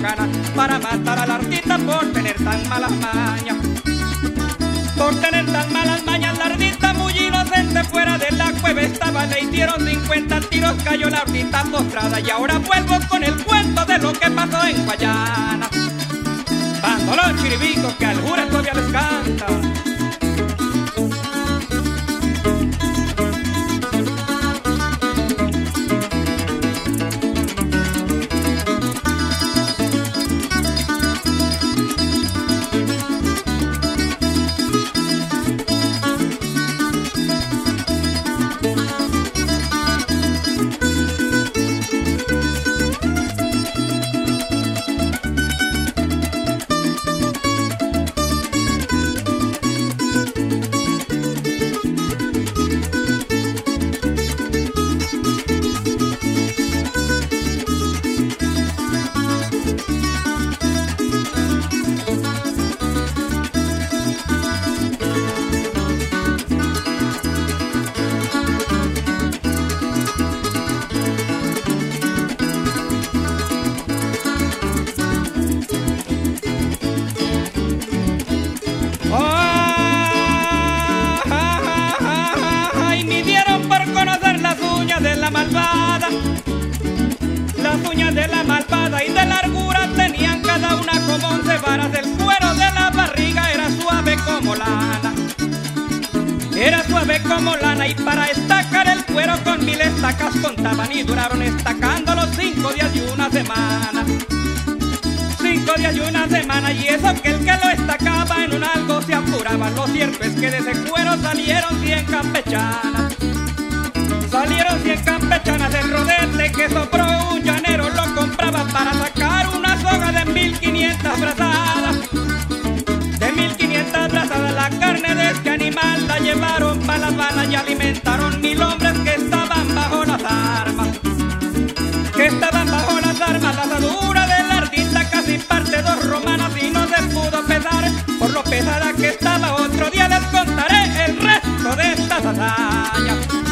bacana para matar a la ardita por tener tan malas mañas. Por tener tan malas mañas, la ardita muy inocente fuera de la cueva estaba. Le hicieron 50 tiros, cayó la ardita postrada. Y ahora vuelvo con el cuento de lo que pasó en Guayana. Bandolón, chiribicos, que al jure todavía les canta. Las uñas de la malvada y de largura tenían cada una como 11 varas. El cuero de la barriga era suave como lana. Era suave como lana y para estacar el cuero con 1000 estacas contaban y duraron estacándolo 5 días y una semana. 5 días y una semana, y eso que el que lo estacaba en un algo se apuraba. Lo cierto es que de ese cuero salieron 100 campechanas. Salieron 100 campechanas. El rodete que sobró un llanero lo compraba para sacar una soga de 1500 brazadas. De 1500 brazadas. La carne de este animal la llevaron para La Habana y alimentaron 1000 hombres que estaban bajo las armas. Que estaban bajo las armas. La asadura de la ardita casi parte 2 romanas y no se pudo pesar por lo pesada que estaba. Otro día les contaré el resto de estas hazañas.